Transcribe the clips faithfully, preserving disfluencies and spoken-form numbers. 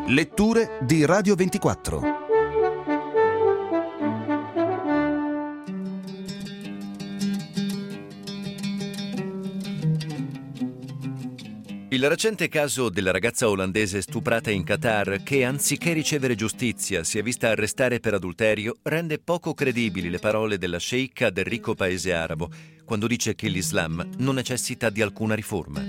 Letture di Radio ventiquattro. Il recente caso della ragazza olandese stuprata in Qatar, che anziché ricevere giustizia si è vista arrestare per adulterio, rende poco credibili le parole della sceicca del ricco paese arabo, quando dice che l'Islam non necessita di alcuna riforma.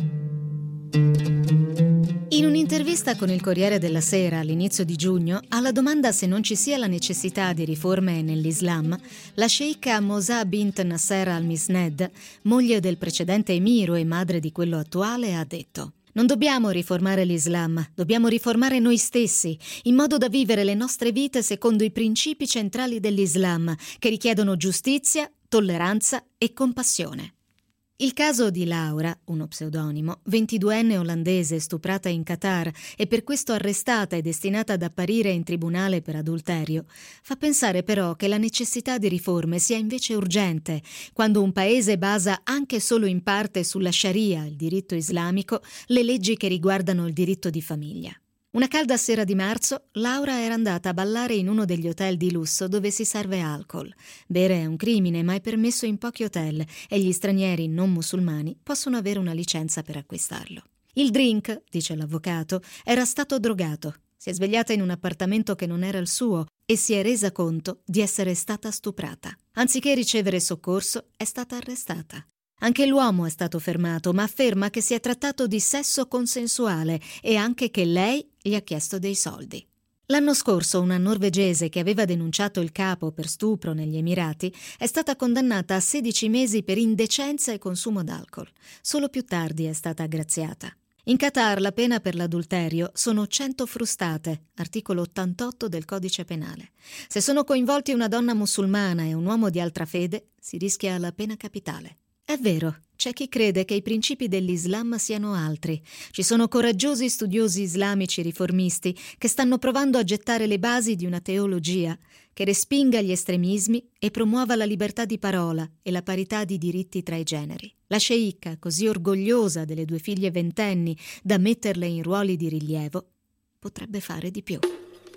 In un'intervista con il Corriere della Sera all'inizio di giugno, alla domanda se non ci sia la necessità di riforme nell'Islam, la sceicca Mosa bint Nasser al-Misned, moglie del precedente emiro e madre di quello attuale, ha detto: «Non dobbiamo riformare l'Islam, dobbiamo riformare noi stessi, in modo da vivere le nostre vite secondo i principi centrali dell'Islam, che richiedono giustizia, tolleranza e compassione». Il caso di Laura, uno pseudonimo, ventiduenne olandese stuprata in Qatar e per questo arrestata e destinata ad apparire in tribunale per adulterio, fa pensare però che la necessità di riforme sia invece urgente, quando un paese basa anche solo in parte sulla Sharia, il diritto islamico, le leggi che riguardano il diritto di famiglia. Una calda sera di marzo, Laura era andata a ballare in uno degli hotel di lusso dove si serve alcol. Bere è un crimine, ma è permesso in pochi hotel e gli stranieri non musulmani possono avere una licenza per acquistarlo. Il drink, dice l'avvocato, era stato drogato. Si è svegliata in un appartamento che non era il suo e si è resa conto di essere stata stuprata. Anziché ricevere soccorso, è stata arrestata. Anche l'uomo è stato fermato, ma afferma che si è trattato di sesso consensuale e anche che lei gli ha chiesto dei soldi. L'anno scorso una norvegese che aveva denunciato il capo per stupro negli Emirati è stata condannata a sedici mesi per indecenza e consumo d'alcol. Solo più tardi è stata aggraziata. In Qatar la pena per l'adulterio sono cento frustate, articolo ottantotto del codice penale. Se sono coinvolti una donna musulmana e un uomo di altra fede, si rischia la pena capitale. È vero, c'è chi crede che i principi dell'Islam siano altri. Ci sono coraggiosi studiosi islamici riformisti che stanno provando a gettare le basi di una teologia che respinga gli estremismi e promuova la libertà di parola e la parità di diritti tra i generi. La sceicca, così orgogliosa delle due figlie ventenni da metterle in ruoli di rilievo, potrebbe fare di più.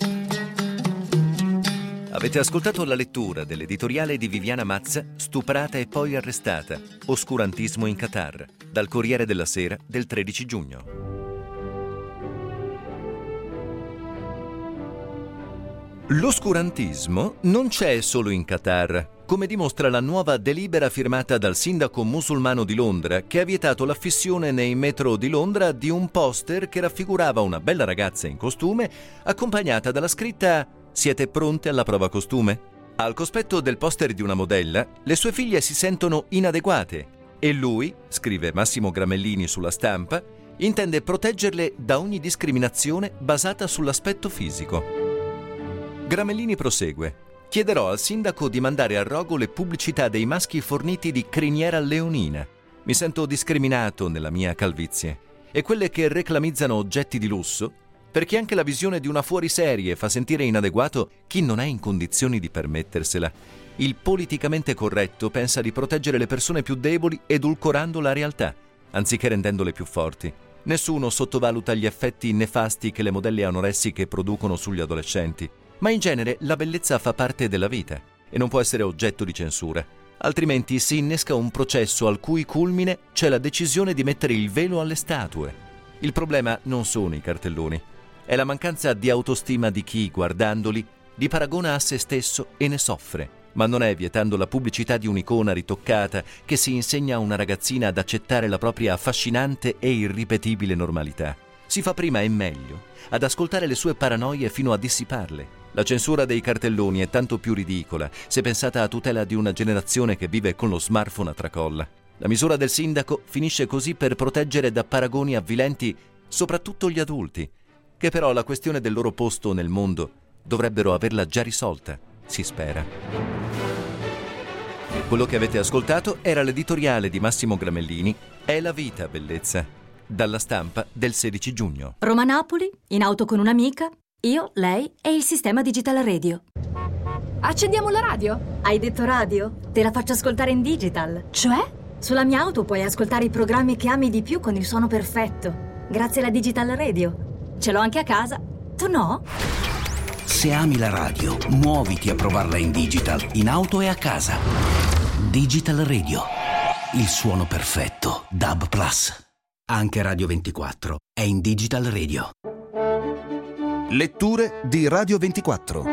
Avete ascoltato la lettura dell'editoriale di Viviana Mazza, Stuprata e poi arrestata, Oscurantismo in Qatar, dal Corriere della Sera del tredici giugno. L'oscurantismo non c'è solo in Qatar, come dimostra la nuova delibera firmata dal sindaco musulmano di Londra, che ha vietato l'affissione nei metro di Londra di un poster che raffigurava una bella ragazza in costume accompagnata dalla scritta «Siete pronte alla prova costume?». Al cospetto del poster di una modella, le sue figlie si sentono inadeguate e lui, scrive Massimo Gramellini sulla Stampa, intende proteggerle da ogni discriminazione basata sull'aspetto fisico. Gramellini prosegue: «Chiederò al sindaco di mandare a rogo le pubblicità dei maschi forniti di criniera leonina. Mi sento discriminato nella mia calvizie. E quelle che reclamizzano oggetti di lusso, perché anche la visione di una fuoriserie fa sentire inadeguato chi non è in condizioni di permettersela. Il politicamente corretto pensa di proteggere le persone più deboli edulcorando la realtà, anziché rendendole più forti. Nessuno sottovaluta gli effetti nefasti che le modelle anoressiche producono sugli adolescenti, ma in genere la bellezza fa parte della vita e non può essere oggetto di censura. Altrimenti si innesca un processo al cui culmine c'è la decisione di mettere il velo alle statue. Il problema non sono i cartelloni. È la mancanza di autostima di chi, guardandoli, li paragona a se stesso e ne soffre. Ma non è vietando la pubblicità di un'icona ritoccata che si insegna a una ragazzina ad accettare la propria affascinante e irripetibile normalità. Si fa prima e meglio ad ascoltare le sue paranoie fino a dissiparle. La censura dei cartelloni è tanto più ridicola se pensata a tutela di una generazione che vive con lo smartphone a tracolla. La misura del sindaco finisce così per proteggere da paragoni avvilenti soprattutto gli adulti, che però la questione del loro posto nel mondo dovrebbero averla già risolta, si spera. Quello che avete ascoltato era l'editoriale di Massimo Gramellini, È la vita, bellezza, dalla Stampa del sedici giugno. Roma-Napoli, in auto con un'amica, io, lei e il sistema Digital Radio. Accendiamo la radio? Hai detto radio? Te la faccio ascoltare in digital. Cioè? Sulla mia auto puoi ascoltare i programmi che ami di più con il suono perfetto, grazie alla Digital Radio. Ce l'ho anche a casa, Tu no? Se ami la radio, muoviti a provarla in digital, in auto e a casa. Digital Radio, il suono perfetto. D A B Plus. Anche Radio ventiquattro è in Digital Radio. Letture di Radio ventiquattro.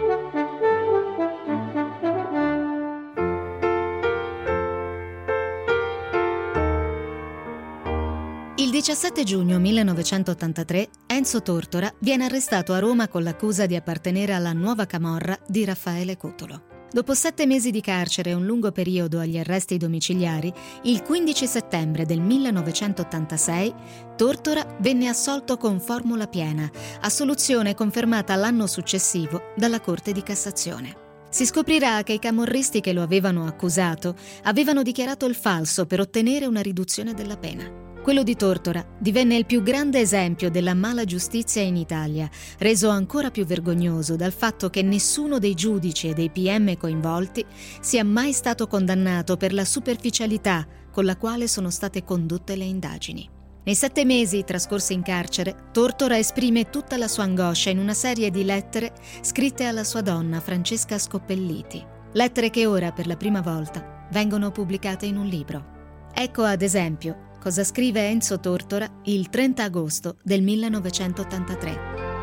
Il diciassette giugno millenovecentottantatré Enzo Tortora viene arrestato a Roma con l'accusa di appartenere alla nuova camorra di Raffaele Cotolo. Dopo sette mesi di carcere e un lungo periodo agli arresti domiciliari, il quindici settembre del millenovecentottantasei Tortora venne assolto con formula piena, assoluzione confermata l'anno successivo dalla Corte di Cassazione. Si scoprirà che i camorristi che lo avevano accusato avevano dichiarato il falso per ottenere una riduzione della pena. Quello di Tortora divenne il più grande esempio della mala giustizia in Italia, reso ancora più vergognoso dal fatto che nessuno dei giudici e dei P M coinvolti sia mai stato condannato per la superficialità con la quale sono state condotte le indagini. Nei sette mesi trascorsi in carcere, Tortora esprime tutta la sua angoscia in una serie di lettere scritte alla sua donna Francesca Scoppelliti. Lettere che ora, per la prima volta, vengono pubblicate in un libro. Ecco ad esempio cosa scrive Enzo Tortora il trenta agosto del millenovecentottantatré.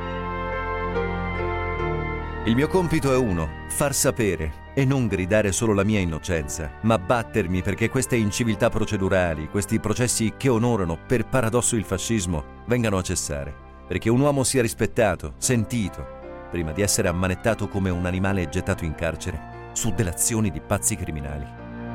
Il mio compito è uno, far sapere e non gridare solo la mia innocenza, ma battermi perché queste inciviltà procedurali, questi processi che onorano per paradosso il fascismo, vengano a cessare, perché un uomo sia rispettato, sentito, prima di essere ammanettato come un animale gettato in carcere su delazioni di pazzi criminali.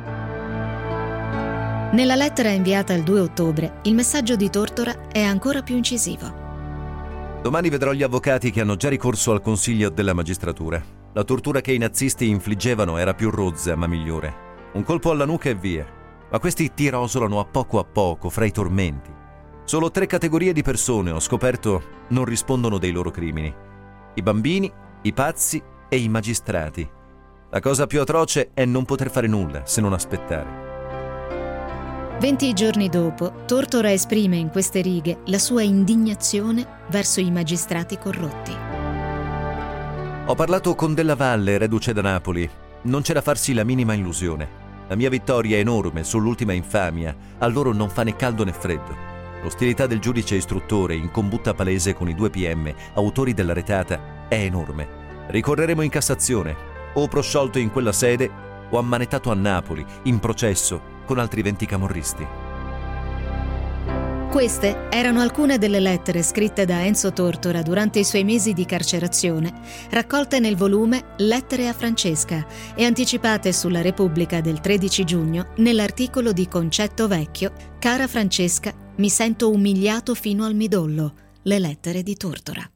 Nella lettera inviata il due ottobre, il messaggio di Tortora è ancora più incisivo. Domani vedrò gli avvocati che hanno già ricorso al consiglio della magistratura. La tortura che i nazisti infliggevano era più rozza ma migliore. Un colpo alla nuca e via. Ma questi ti rosolano a poco a poco fra i tormenti. Solo tre categorie di persone, ho scoperto, non rispondono dei loro crimini. I bambini, i pazzi e i magistrati. La cosa più atroce è non poter fare nulla se non aspettare. Venti giorni dopo, Tortora esprime in queste righe la sua indignazione verso i magistrati corrotti. Ho parlato con Della Valle, reduce da Napoli. Non c'è da farsi la minima illusione. La mia vittoria è enorme sull'ultima infamia. A loro non fa né caldo né freddo. L'ostilità del giudice istruttore in combutta palese con i due P M, autori della retata, è enorme. Ricorreremo in Cassazione, o prosciolto in quella sede, o ammanettato a Napoli, in processo, con altri venti camorristi. Queste erano alcune delle lettere scritte da Enzo Tortora durante i suoi mesi di carcerazione, raccolte nel volume Lettere a Francesca e anticipate sulla Repubblica del tredici giugno nell'articolo di Concetto Vecchio Cara Francesca, mi sento umiliato fino al midollo. Le lettere di Tortora.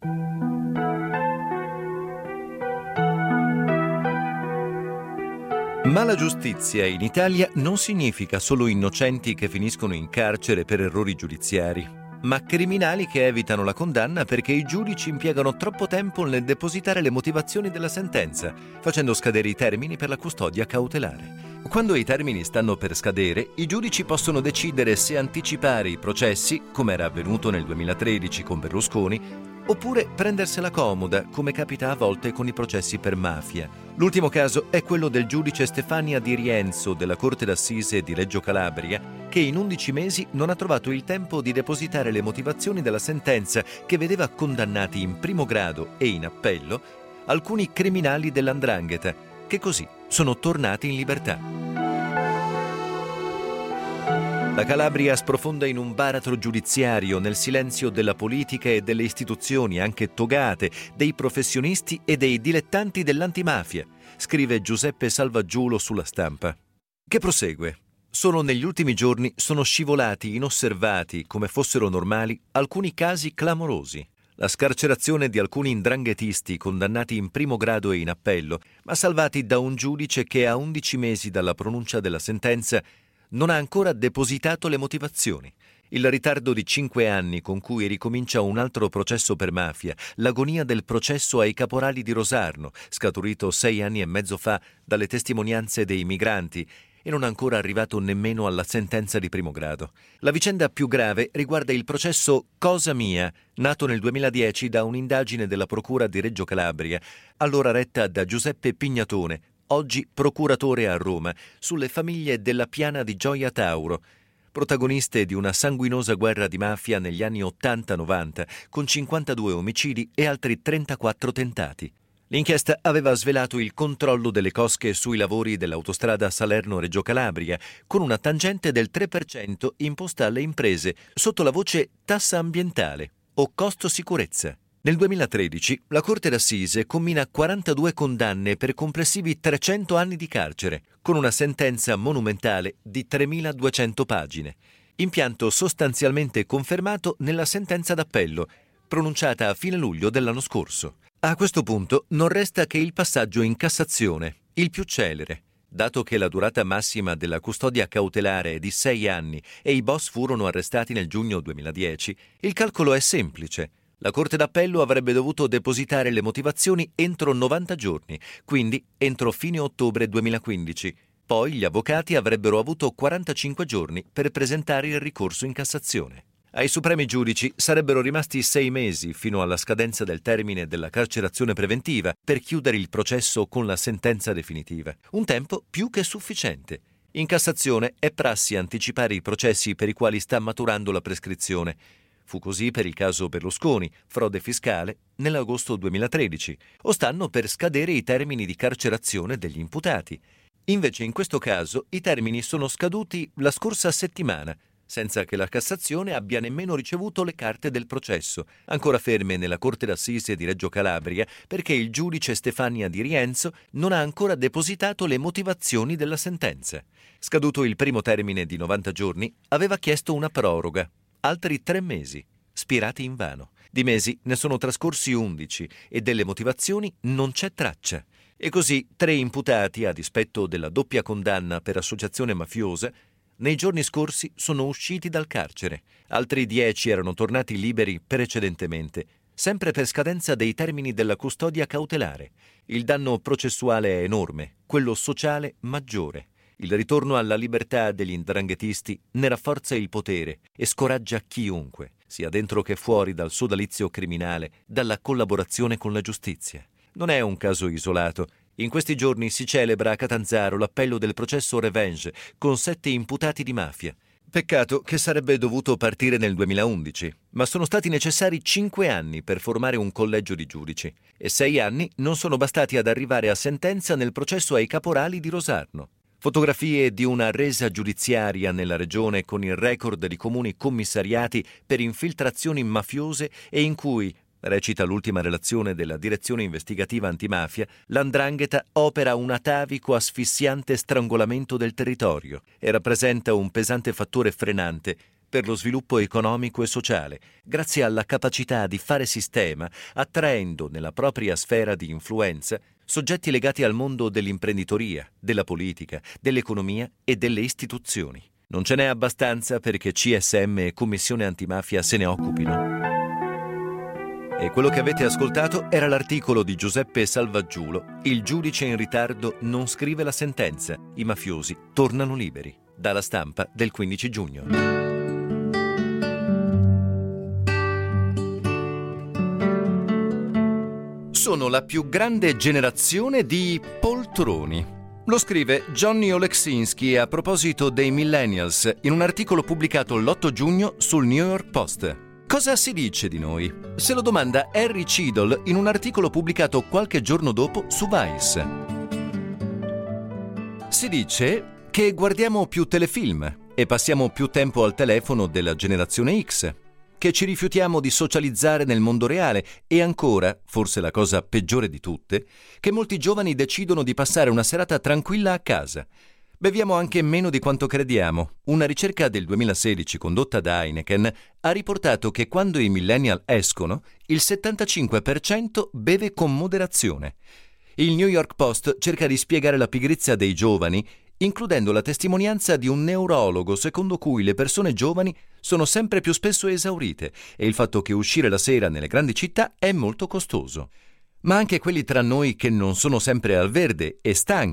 Ma la giustizia in Italia non significa solo innocenti che finiscono in carcere per errori giudiziari, ma criminali che evitano la condanna perché i giudici impiegano troppo tempo nel depositare le motivazioni della sentenza, facendo scadere i termini per la custodia cautelare. Quando i termini stanno per scadere, i giudici possono decidere se anticipare i processi, come era avvenuto nel duemilatredici con Berlusconi, oppure prendersela comoda, come capita a volte con i processi per mafia. L'ultimo caso è quello del giudice Stefania Di Rienzo della Corte d'Assise di Reggio Calabria, che in undici mesi non ha trovato il tempo di depositare le motivazioni della sentenza che vedeva condannati in primo grado e in appello alcuni criminali dell'Andrangheta, che così sono tornati in libertà. La Calabria sprofonda in un baratro giudiziario nel silenzio della politica e delle istituzioni, anche togate, dei professionisti e dei dilettanti dell'antimafia, scrive Giuseppe Salvaggiulo sulla Stampa, che prosegue. Solo negli ultimi giorni sono scivolati inosservati, come fossero normali, alcuni casi clamorosi. La scarcerazione di alcuni ndranghetisti condannati in primo grado e in appello, ma salvati da un giudice che a undici mesi dalla pronuncia della sentenza non ha ancora depositato le motivazioni. Il ritardo di cinque anni con cui ricomincia un altro processo per mafia, l'agonia del processo ai caporali di Rosarno, scaturito sei anni e mezzo fa dalle testimonianze dei migranti, e non è ancora arrivato nemmeno alla sentenza di primo grado. La vicenda più grave riguarda il processo Cosa Mia, nato nel duemiladieci da un'indagine della Procura di Reggio Calabria, allora retta da Giuseppe Pignatone, oggi procuratore a Roma, sulle famiglie della Piana di Gioia Tauro, protagoniste di una sanguinosa guerra di mafia negli anni ottanta novanta, con cinquantadue omicidi e altri trentaquattro tentati. L'inchiesta aveva svelato il controllo delle cosche sui lavori dell'autostrada Salerno-Reggio Calabria, con una tangente del tre per cento imposta alle imprese sotto la voce tassa ambientale o costo sicurezza. Nel duemilatredici la Corte d'Assise commina quarantadue condanne per complessivi trecento anni di carcere, con una sentenza monumentale di tremiladuecento pagine. Impianto sostanzialmente confermato nella sentenza d'appello, pronunciata a fine luglio dell'anno scorso. A questo punto non resta che il passaggio in Cassazione, il più celere. Dato che la durata massima della custodia cautelare è di sei anni e i boss furono arrestati nel giugno duemiladieci, il calcolo è semplice. La Corte d'Appello avrebbe dovuto depositare le motivazioni entro novanta giorni, quindi entro fine ottobre duemilaquindici. Poi gli avvocati avrebbero avuto quarantacinque giorni per presentare il ricorso in Cassazione. Ai supremi giudici sarebbero rimasti sei mesi fino alla scadenza del termine della carcerazione preventiva per chiudere il processo con la sentenza definitiva. Un tempo più che sufficiente. In Cassazione è prassi anticipare i processi per i quali sta maturando la prescrizione. Fu così per il caso Berlusconi, frode fiscale, nell'agosto duemilatredici, o stanno per scadere i termini di carcerazione degli imputati. Invece in questo caso i termini sono scaduti la scorsa settimana, senza che la Cassazione abbia nemmeno ricevuto le carte del processo, ancora ferme nella Corte d'Assise di Reggio Calabria, perché il giudice Stefania Di Rienzo non ha ancora depositato le motivazioni della sentenza. Scaduto il primo termine di novanta giorni, aveva chiesto una proroga. Altri tre mesi, spirati invano. Di mesi ne sono trascorsi undici e delle motivazioni non c'è traccia. E così tre imputati, a dispetto della doppia condanna per associazione mafiosa, nei giorni scorsi sono usciti dal carcere. Altri dieci erano tornati liberi precedentemente, sempre per scadenza dei termini della custodia cautelare. Il danno processuale è enorme, quello sociale maggiore. Il ritorno alla libertà degli 'ndranghetisti ne rafforza il potere e scoraggia chiunque, sia dentro che fuori dal sodalizio criminale, dalla collaborazione con la giustizia. Non è un caso isolato. In questi giorni si celebra a Catanzaro l'appello del processo Revenge con sette imputati di mafia. Peccato che sarebbe dovuto partire nel duemilaundici, ma sono stati necessari cinque anni per formare un collegio di giudici e sei anni non sono bastati ad arrivare a sentenza nel processo ai caporali di Rosarno. Fotografie di una resa giudiziaria nella regione con il record di comuni commissariati per infiltrazioni mafiose e in cui, recita l'ultima relazione della Direzione Investigativa Antimafia, l'Andrangheta opera un atavico asfissiante strangolamento del territorio e rappresenta un pesante fattore frenante per lo sviluppo economico e sociale, grazie alla capacità di fare sistema, attraendo nella propria sfera di influenza soggetti legati al mondo dell'imprenditoria, della politica, dell'economia e delle istituzioni. Non ce n'è abbastanza perché C S M e Commissione Antimafia se ne occupino. E quello che avete ascoltato era l'articolo di Giuseppe Salvaggiulo, Il giudice in ritardo non scrive la sentenza, i mafiosi tornano liberi, dalla Stampa del quindici giugno. Sono la più grande generazione di poltroni. Lo scrive Johnny Oleksinski a proposito dei millennials in un articolo pubblicato l'otto giugno sul New York Post. Cosa si dice di noi? Se lo domanda Harry Cheadle in un articolo pubblicato qualche giorno dopo su Vice. Si dice che guardiamo più telefilm e passiamo più tempo al telefono della generazione X, che ci rifiutiamo di socializzare nel mondo reale e ancora, forse la cosa peggiore di tutte, che molti giovani decidono di passare una serata tranquilla a casa. Beviamo anche meno di quanto crediamo. Una ricerca del duemilasedici condotta da Heineken ha riportato che quando i millennial escono, il settantacinque per cento beve con moderazione. Il New York Post cerca di spiegare la pigrizia dei giovani, includendo la testimonianza di un neurologo secondo cui le persone giovani sono sempre più spesso esaurite e il fatto che uscire la sera nelle grandi città è molto costoso. Ma anche quelli tra noi che non sono sempre al verde e stanchi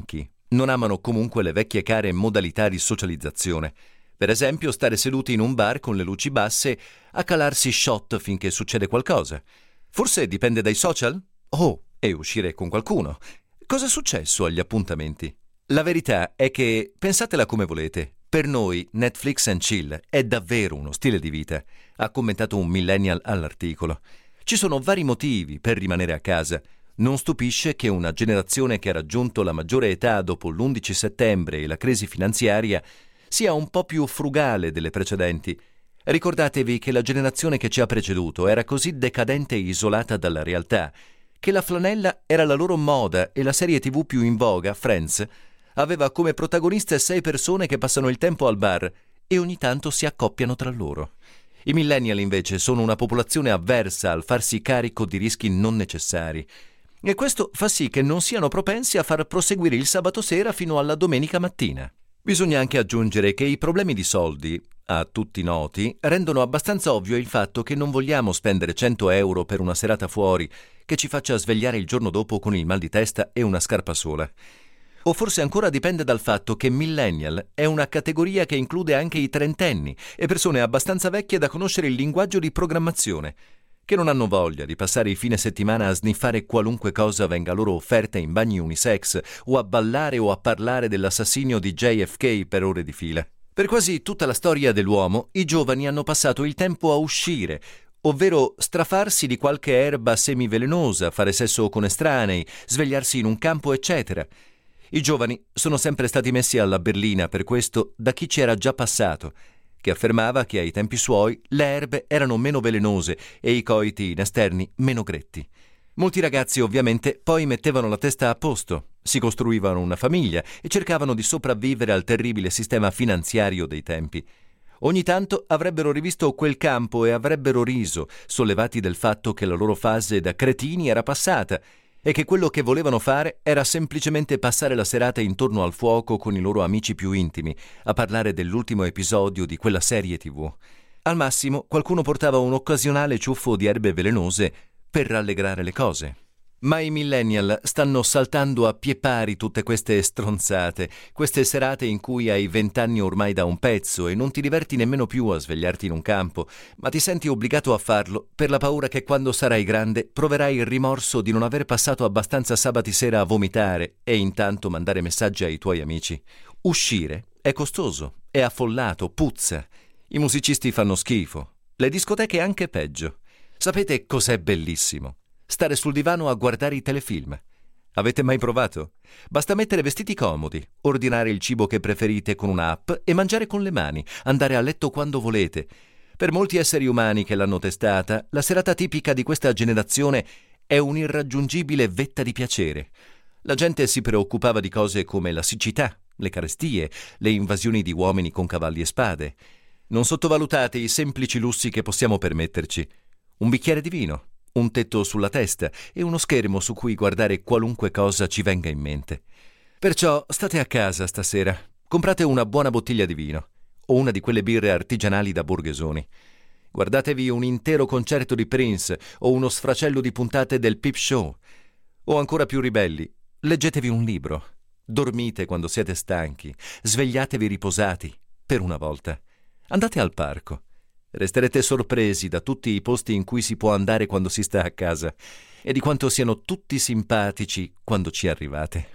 non amano comunque le vecchie care modalità di socializzazione. Per esempio, stare seduti in un bar con le luci basse a calarsi shot finché succede qualcosa. Forse dipende dai social? Oh, e uscire con qualcuno. Cosa è successo agli appuntamenti? La verità è che, pensatela come volete, per noi Netflix and chill è davvero uno stile di vita, ha commentato un millennial all'articolo. Ci sono vari motivi per rimanere a casa. Non stupisce che una generazione che ha raggiunto la maggiore età dopo l'undici settembre e la crisi finanziaria sia un po' più frugale delle precedenti. Ricordatevi che la generazione che ci ha preceduto era così decadente e isolata dalla realtà che la flanella era la loro moda e la serie tivù più in voga, Friends, aveva come protagoniste sei persone che passano il tempo al bar e ogni tanto si accoppiano tra loro. I millennial invece sono una popolazione avversa al farsi carico di rischi non necessari e questo fa sì che non siano propensi a far proseguire il sabato sera fino alla domenica mattina. Bisogna anche aggiungere che i problemi di soldi, a tutti noti, rendono abbastanza ovvio il fatto che non vogliamo spendere cento euro per una serata fuori che ci faccia svegliare il giorno dopo con il mal di testa e una scarpa sola. O forse ancora dipende dal fatto che millennial è una categoria che include anche i trentenni e persone abbastanza vecchie da conoscere il linguaggio di programmazione, che non hanno voglia di passare il fine settimana a sniffare qualunque cosa venga loro offerta in bagni unisex o a ballare o a parlare dell'assassinio di J F K per ore di fila. Per quasi tutta la storia dell'uomo, i giovani hanno passato il tempo a uscire, ovvero strafarsi di qualche erba semivelenosa, fare sesso con estranei, svegliarsi in un campo, eccetera. I giovani sono sempre stati messi alla berlina per questo da chi ci era già passato, che affermava che ai tempi suoi le erbe erano meno velenose e i coiti in esterni meno gretti. Molti ragazzi ovviamente poi mettevano la testa a posto, si costruivano una famiglia e cercavano di sopravvivere al terribile sistema finanziario dei tempi. Ogni tanto avrebbero rivisto quel campo e avrebbero riso, sollevati del fatto che la loro fase da cretini era passata e che quello che volevano fare era semplicemente passare la serata intorno al fuoco con i loro amici più intimi, a parlare dell'ultimo episodio di quella serie tivù. Al massimo, qualcuno portava un occasionale ciuffo di erbe velenose per rallegrare le cose. Ma i millennial stanno saltando a pie pari tutte queste stronzate, queste serate in cui hai vent'anni ormai da un pezzo e non ti diverti nemmeno più a svegliarti in un campo, ma ti senti obbligato a farlo per la paura che quando sarai grande proverai il rimorso di non aver passato abbastanza sabati sera a vomitare e intanto mandare messaggi ai tuoi amici. Uscire è costoso, è affollato, puzza. I musicisti fanno schifo, le discoteche anche peggio. Sapete cos'è bellissimo? Stare sul divano a guardare i telefilm. Avete mai provato? Basta mettere vestiti comodi, ordinare il cibo che preferite con un'app e mangiare con le mani, andare a letto quando volete. Per molti esseri umani che l'hanno testata, la serata tipica di questa generazione è un'irraggiungibile vetta di piacere. La gente si preoccupava di cose come la siccità, le carestie, le invasioni di uomini con cavalli e spade. Non sottovalutate i semplici lussi che possiamo permetterci. Un bicchiere di vino, un tetto sulla testa e uno schermo su cui guardare qualunque cosa ci venga in mente. Perciò state a casa stasera, comprate una buona bottiglia di vino o una di quelle birre artigianali da borghesoni. Guardatevi un intero concerto di Prince o uno sfracello di puntate del Peep Show. O ancora più ribelli, leggetevi un libro. Dormite quando siete stanchi, svegliatevi riposati, per una volta. Andate al parco. Resterete sorpresi da tutti i posti in cui si può andare quando si sta a casa e di quanto siano tutti simpatici quando ci arrivate.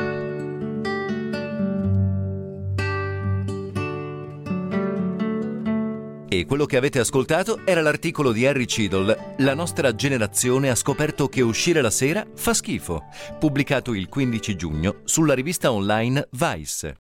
E quello che avete ascoltato era l'articolo di Harry Cheadle, La nostra generazione ha scoperto che uscire la sera fa schifo, pubblicato il quindici giugno sulla rivista online Vice.